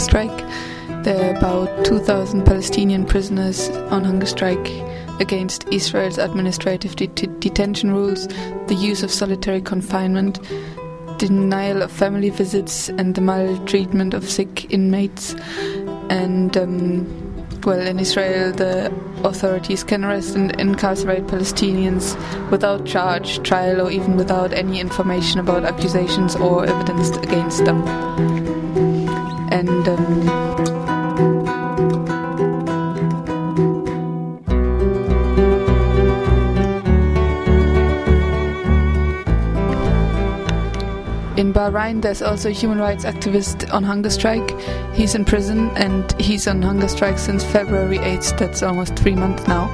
strike. There are about 2,000 Palestinian prisoners on hunger strike against Israel's administrative detention rules, the use of solitary confinement, denial of family visits, and the maltreatment of sick inmates. And in Israel, the authorities can arrest and incarcerate Palestinians without charge, trial, or even without any information about accusations or evidence against them. And in Bahrain, there's also a human rights activist on hunger strike. He's in prison and he's on hunger strike since February 8th. That's almost 3 months now.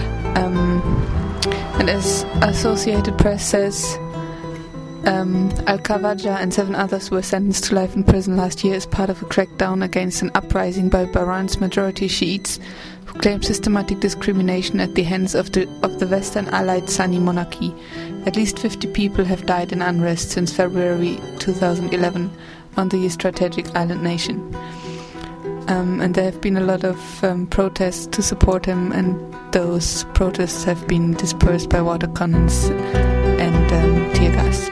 And as Associated Press says, Al-Kawaja and 7 others were sentenced to life in prison last year as part of a crackdown against an uprising by Bahrain's majority Shiites, who claim systematic discrimination at the hands of the Western allied Sunni monarchy. At least 50 people have died in unrest since February 2011 on the strategic island nation. And there have been a lot of protests to support him, and those protests have been dispersed by water cannons and tear gas.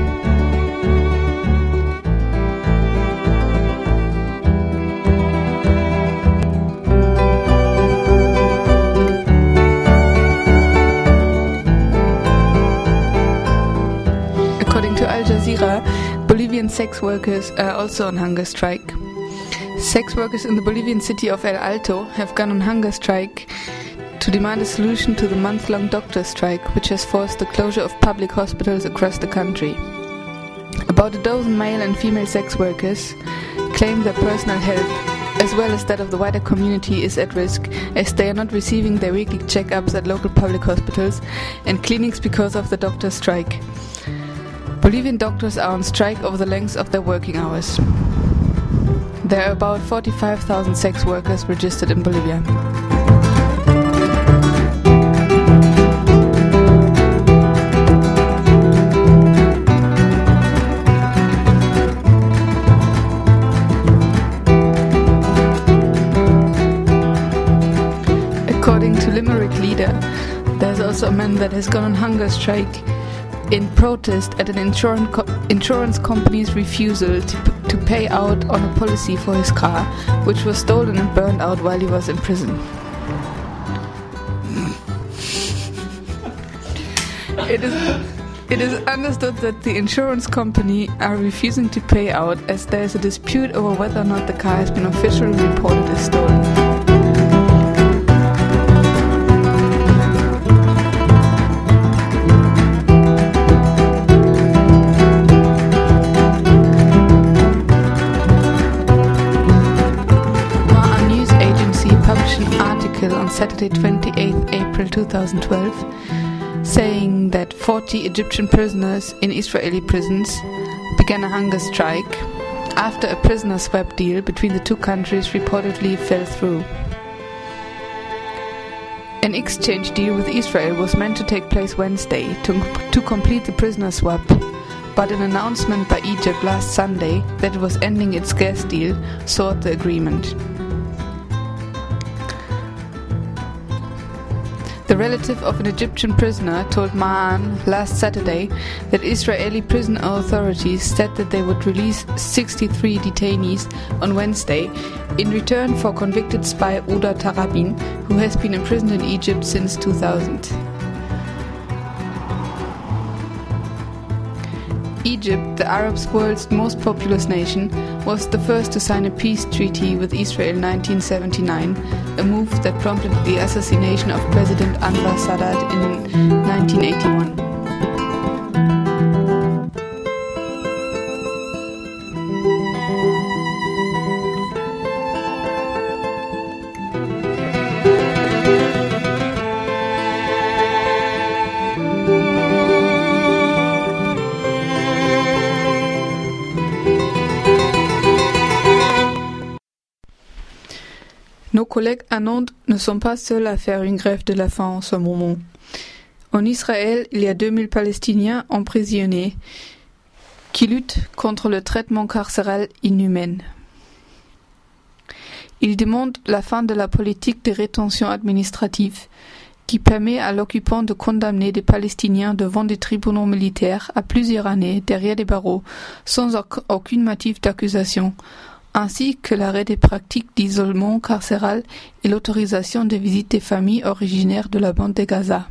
According to Al Jazeera, Bolivian sex workers are also on hunger strike. Sex workers in the Bolivian city of El Alto have gone on hunger strike to demand a solution to the month-long doctor strike, which has forced the closure of public hospitals across the country. About a dozen male and female sex workers claim their personal health, as well as that of the wider community, is at risk, as they are not receiving their weekly checkups at local public hospitals and clinics because of the doctor strike. Bolivian doctors are on strike over the length of their working hours. There are about 45,000 sex workers registered in Bolivia. According to Limerick Leader, there's also a man that has gone on hunger strike in protest at an insurance company's refusal to pay out on a policy for his car, which was stolen and burned out while he was in prison. It is understood that the insurance company are refusing to pay out as there is a dispute over whether or not the car has been officially reported as stolen. On Saturday 28th April 2012, saying that 40 Egyptian prisoners in Israeli prisons began a hunger strike after a prisoner swap deal between the two countries reportedly fell through. An exchange deal with Israel was meant to take place Wednesday to complete the prisoner swap, but an announcement by Egypt last Sunday that it was ending its gas deal soured the agreement. The relative of an Egyptian prisoner told Ma'an last Saturday that Israeli prison authorities said that they would release 63 detainees on Wednesday in return for convicted spy Uda Tarabin, who has been imprisoned in Egypt since 2000. Egypt, the Arab world's most populous nation, was the first to sign a peace treaty with Israel in 1979, a move that prompted the assassination of President Anwar Sadat in 1981. Nos collègues à Nantes ne sont pas seuls à faire une grève de la faim en ce moment. En Israël, il y a 2000 Palestiniens emprisonnés qui luttent contre le traitement carcéral inhumain. Il demande la fin de la politique de rétention administrative qui permet à l'occupant de condamner des Palestiniens devant des tribunaux militaires à plusieurs années derrière des barreaux sans aucun motif d'accusation, ainsi que l'arrêt des pratiques d'isolement carcéral et l'autorisation des visites des familles originaires de la bande de Gaza.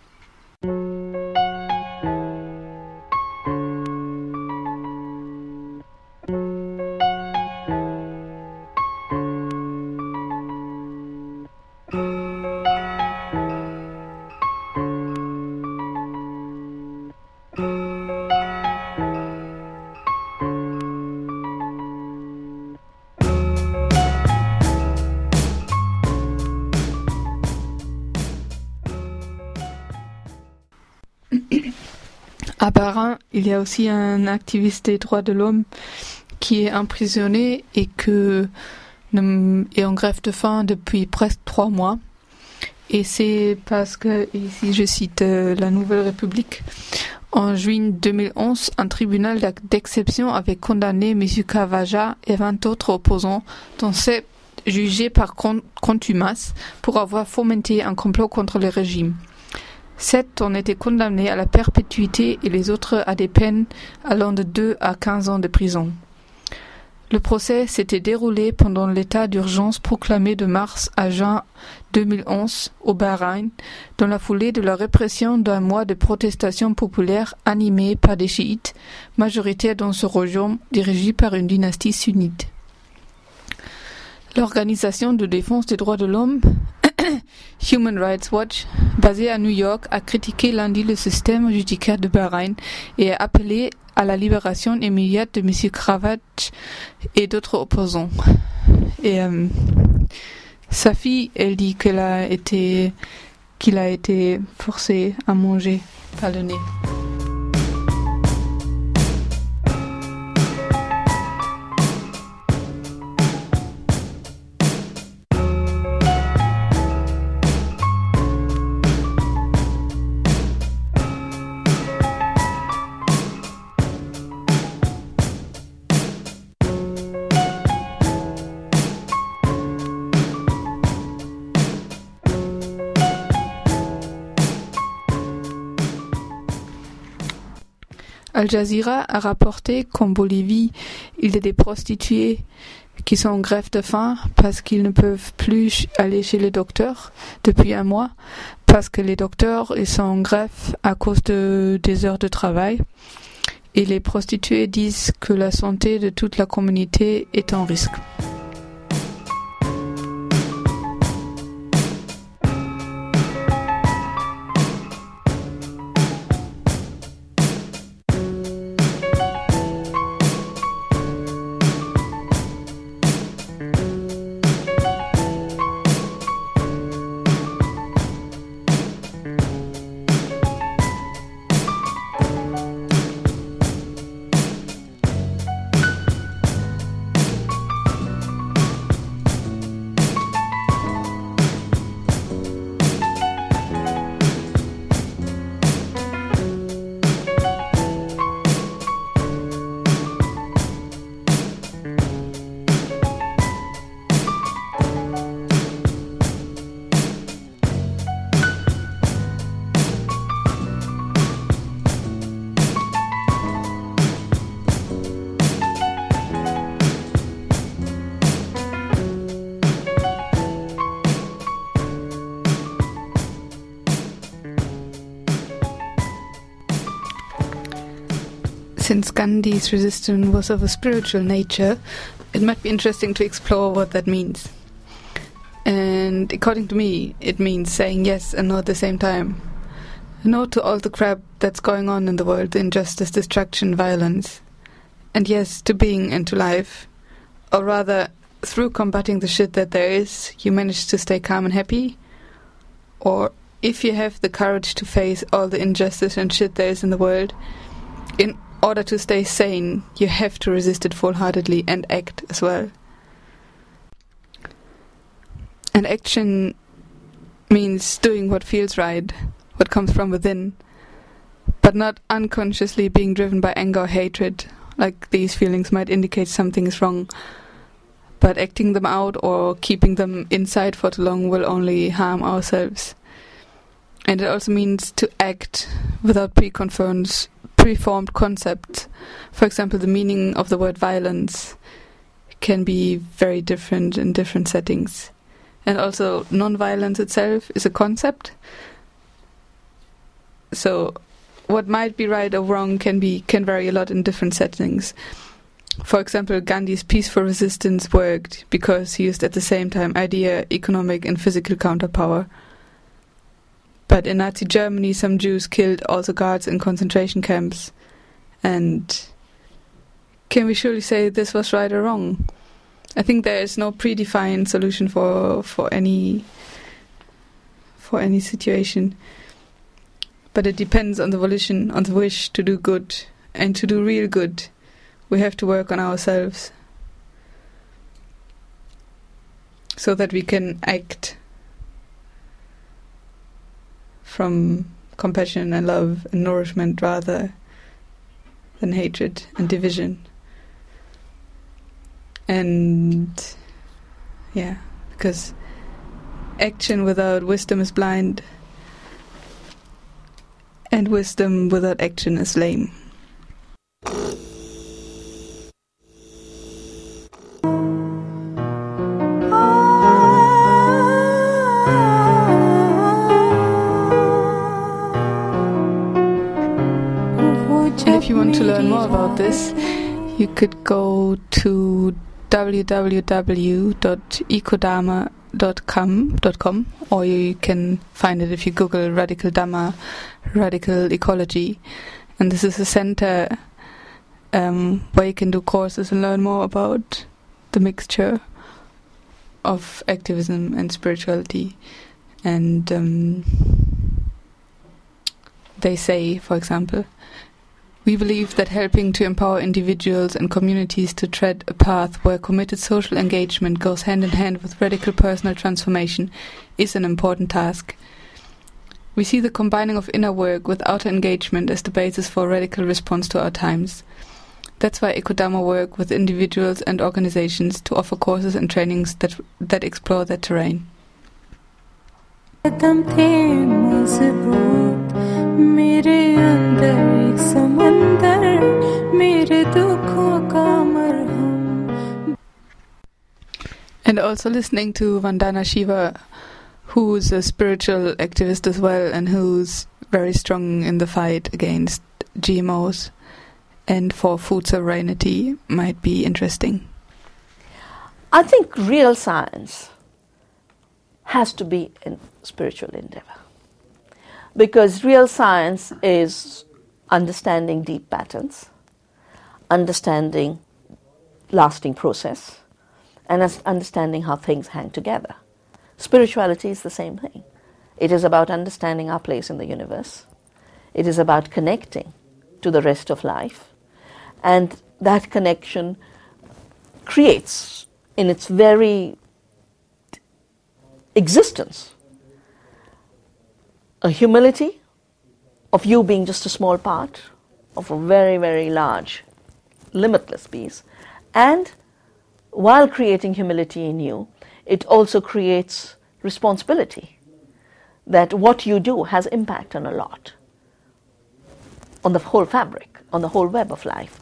À Bahreïn, il y a aussi un activiste des droits de l'homme qui est emprisonné et est en grève de faim depuis presque 3 mois. Et c'est parce que, ici je cite la Nouvelle République, en juin 2011, un tribunal d'exception avait condamné M. Khawaja et 20 autres opposants, dont 7 jugés par contumace pour avoir fomenté un complot contre le régime. 7 ont été condamnés à la perpétuité et les autres à des peines allant de 2 à 15 ans de prison. Le procès s'était déroulé pendant l'état d'urgence proclamé de mars à juin 2011 au Bahreïn, dans la foulée de la répression d'un mois de protestation populaire animée par des chiites, majoritaires dans ce royaume dirigé par une dynastie sunnite. L'organisation de défense des droits de l'homme Human Rights Watch, basée à New York, a critiqué lundi le système judiciaire de Bahreïn et a appelé à la libération immédiate de M. Khawaja et d'autres opposants. Et sa fille, elle dit qu'il a été forcé à manger par le nez. Al Jazeera a rapporté qu'en Bolivie, il y a des prostituées qui sont en grève de faim parce qu'ils ne peuvent plus aller chez le docteur depuis 1 mois, parce que les docteurs ils sont en grève à cause des heures de travail. Et les prostituées disent que la santé de toute la communauté est en risque. Since Gandhi's resistance was of a spiritual nature, it might be interesting to explore what that means. And according to me, it means saying yes and no at the same time. No to all the crap that's going on in the world, the injustice, destruction, violence. And yes to being and to life. Or rather, through combating the shit that there is, you manage to stay calm and happy. Or if you have the courage to face all the injustice and shit there is in the world, in order to stay sane, you have to resist it full-heartedly and act as well. And action means doing what feels right, what comes from within, but not unconsciously being driven by anger or hatred, like these feelings might indicate something is wrong, but acting them out or keeping them inside for too long will only harm ourselves. And it also means to act without preformed concepts. For example, the meaning of the word violence can be very different in different settings. And also, non-violence itself is a concept. So, what might be right or wrong can vary a lot in different settings. For example, Gandhi's peaceful resistance worked because he used at the same time idea, economic and physical counterpower. But in Nazi Germany, some Jews killed also guards in concentration camps. And can we surely say this was right or wrong? I think there is no predefined solution for any situation. But it depends on the volition, on the wish to do good. And to do real good, we have to work on ourselves so that we can act from compassion and love and nourishment rather than hatred and division. And yeah, because action without wisdom is blind, and wisdom without action is lame. And if you want to learn more about this, you could go to www.ecodharma.com, or you can find it if you Google Radical Dharma, Radical Ecology. And this is a center where you can do courses and learn more about the mixture of activism and spirituality. And they say, for example, we believe that helping to empower individuals and communities to tread a path where committed social engagement goes hand in hand with radical personal transformation is an important task. We see the combining of inner work with outer engagement as the basis for a radical response to our times. That's why Ecodharma work with individuals and organizations to offer courses and trainings that explore that terrain. And also listening to Vandana Shiva, who's a spiritual activist as well and who's very strong in the fight against GMOs and for food sovereignty, might be interesting. I think real science has to be a spiritual endeavor, because real science is understanding deep patterns, understanding lasting process, and understanding how things hang together. Spirituality is the same thing. It is about understanding our place in the universe. It is about connecting to the rest of life. And that connection creates, in its very existence, a humility of you being just a small part of a very, very large, limitless piece. And while creating humility in you, it also creates responsibility, that what you do has impact on a lot, on the whole fabric, on the whole web of life.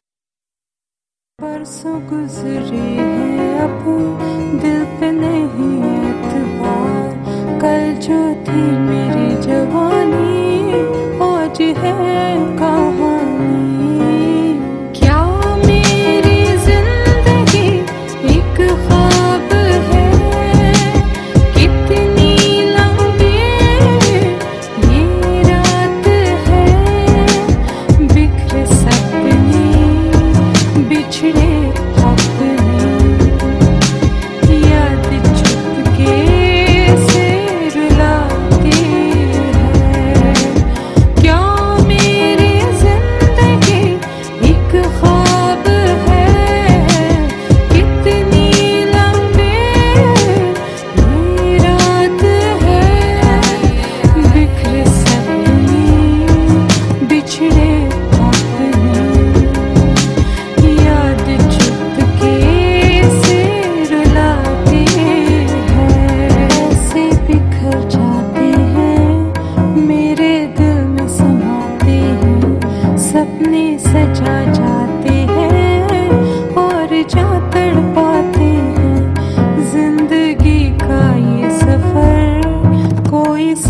क्या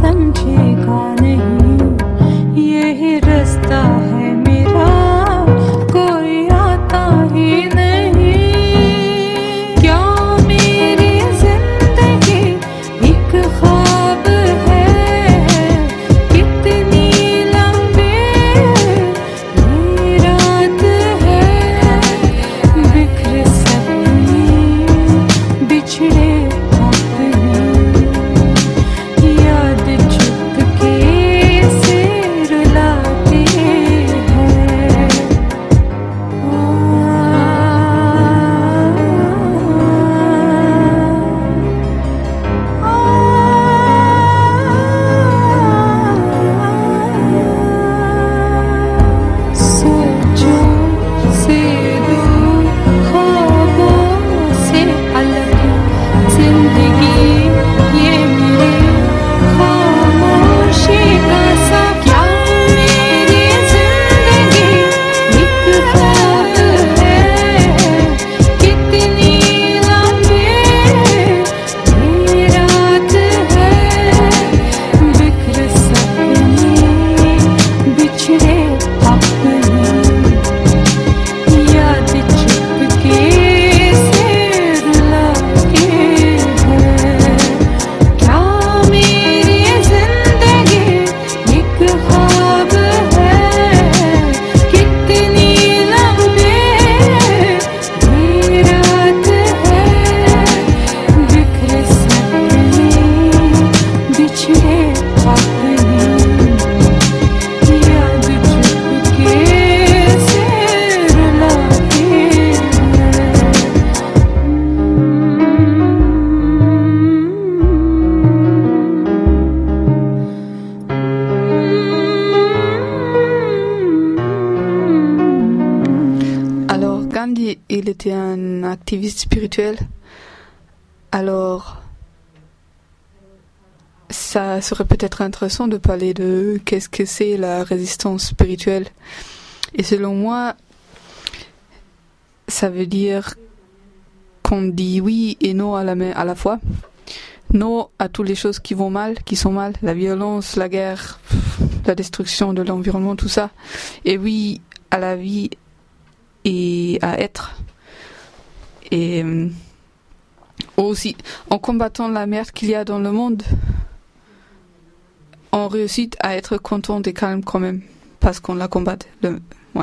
समझेगा नहीं यही रास्ता है मेरा कोई आता ही नहीं क्या मेरी जिंदगी एक ख्वाब है कितनी लंबी ये रात है बिखरे सपने बिछड़े याद चुपके से रुलाते हैं सोचो से दूर ख्वाबों से अलग जिंदगी ये मेरी खामोशी का सा क्या मेरी जिंदगी एक ख्वाब है कितनी लंबी ये रात है बिखरे सपने बिछड़े अपने याद चुपके से रुलाते हैं क्या मेरी जिंदगी एक ख्वाब है कितनी लंबी ये रात है बिखरे सपने बिछड़े अपने याद चुपके से रुलाते Alors, Gandhi, il était un activiste spirituel. Alors, ça serait peut-être intéressant de parler de qu'est-ce que c'est la résistance spirituelle. Et selon moi, ça veut dire qu'on dit oui et non à la fois. Non à toutes les choses qui vont mal, qui sont mal, la violence, la guerre, la destruction de l'environnement, tout ça. Et oui à la vie et à être. Et aussi, en combattant la merde qu'il y a dans le monde, on réussit à être content et calme quand même, parce qu'on la combat. Ouais.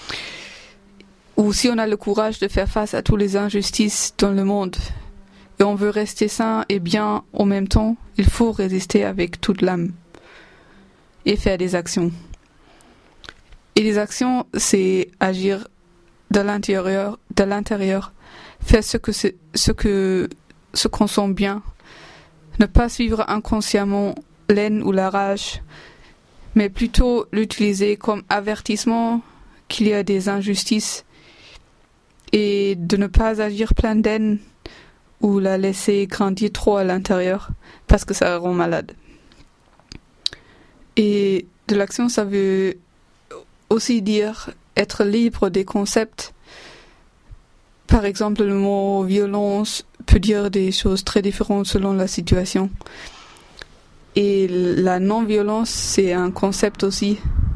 Ou si on a le courage de faire face à toutes les injustices dans le monde, et on veut rester sain et bien en même temps, il faut résister avec toute l'âme et faire des actions. Et les actions, c'est agir de l'intérieur, faire ce qu'on sent bien, ne pas suivre inconsciemment l'haine ou la rage, mais plutôt l'utiliser comme avertissement qu'il y a des injustices et de ne pas agir plein d'haine ou la laisser grandir trop à l'intérieur parce que ça rend malade. Et de l'action, ça veut aussi dire être libre des concepts. Par exemple, le mot violence peut dire des choses très différentes selon la situation. Et la non-violence, c'est un concept aussi.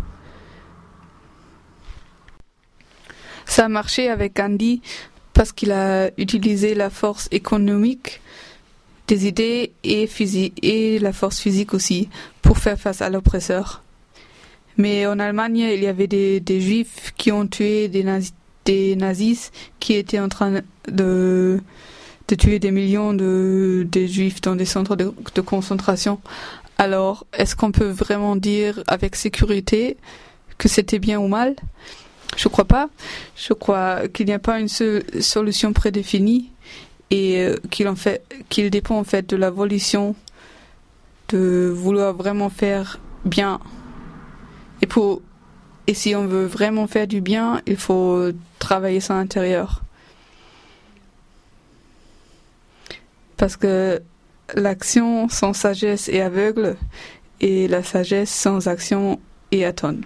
Ça a marché avec Gandhi parce qu'il a utilisé la force économique des idées et la force physique aussi pour faire face à l'oppresseur. Mais en Allemagne, il y avait des juifs qui ont tué des nazis qui étaient en train de tuer des millions de juifs dans des centres de concentration. Alors, est-ce qu'on peut vraiment dire avec sécurité que c'était bien ou mal ? Je crois pas. Je crois qu'il n'y a pas une seule solution prédéfinie et qu'il dépend en fait de la volition de vouloir vraiment faire bien. Et si on veut vraiment faire du bien, il faut travailler son intérieur. Parce que l'action sans sagesse est aveugle et la sagesse sans action est atone.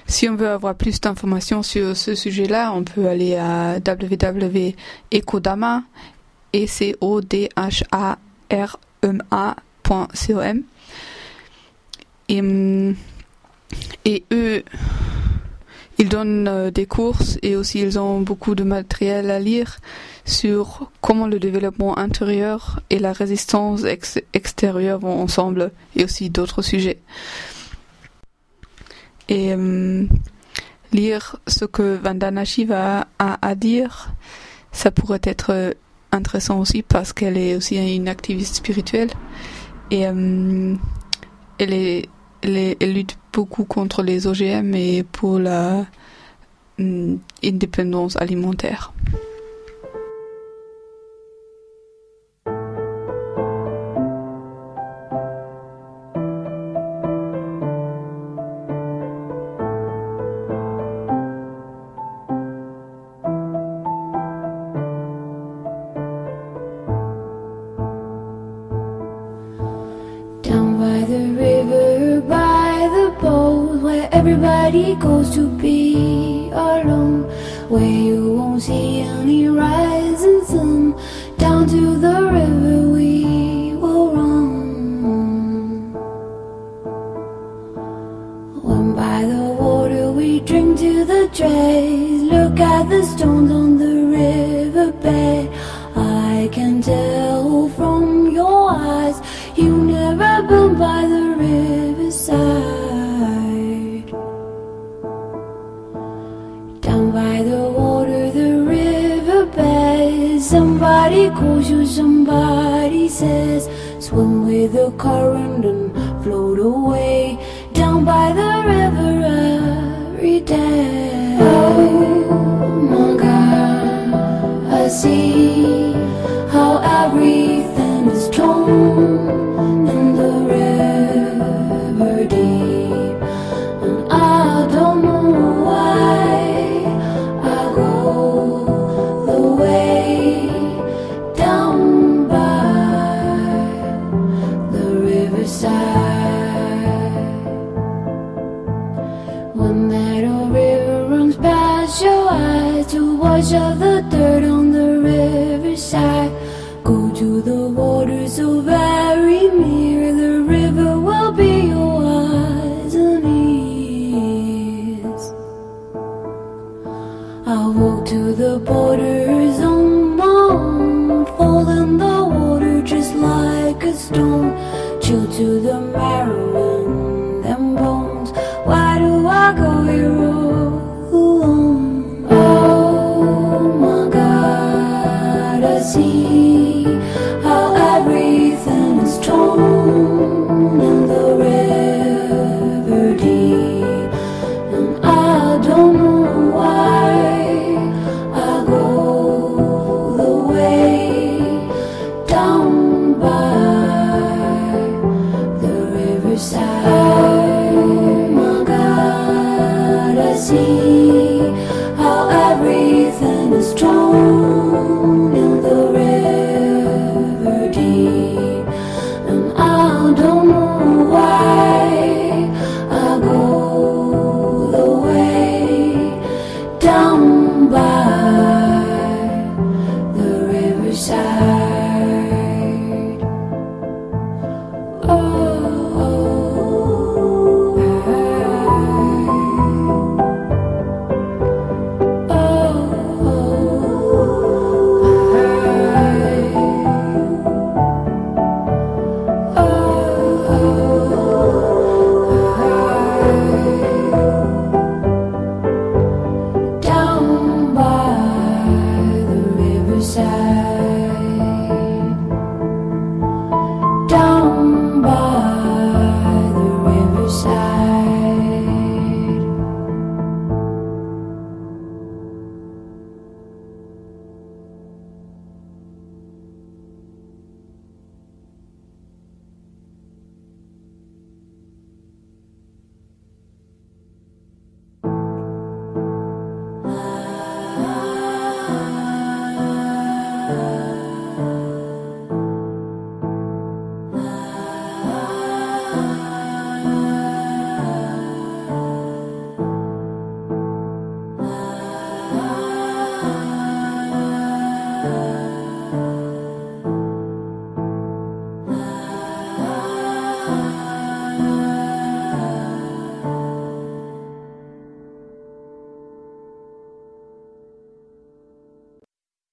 Si on veut avoir plus d'informations sur ce sujet-là, on peut aller à www.ecodama, ecodharma.com. Et eux, ils donnent des courses et aussi ils ont beaucoup de matériel à lire sur comment le développement intérieur et la résistance extérieure vont ensemble et aussi d'autres sujets. Et lire ce que Vandana Shiva a à dire, ça pourrait être intéressant aussi parce qu'elle est aussi une activiste spirituelle et elle lutte beaucoup contre les OGM et pour la indépendance alimentaire. Everybody goes to be alone, where you won't see any rising sun. Down to the river we will run. When by the water we drink to the dregs. Look at the stones on the riverbed. I can tell from your eyes you never been by the riverside. By the water, the riverbed. Somebody calls you, somebody says, swim with the current and float away. Down by the river every day. Oh my God, I see how everything is torn in the river deep. And I don't know why the way down by the riverside. When that old river runs past your eyes to wash off the dirt on the riverside, go to the water so very near. The river will be your eyes and ears. I'll walk to the borders on my own, fall in the water just like a stone, chill to the marrow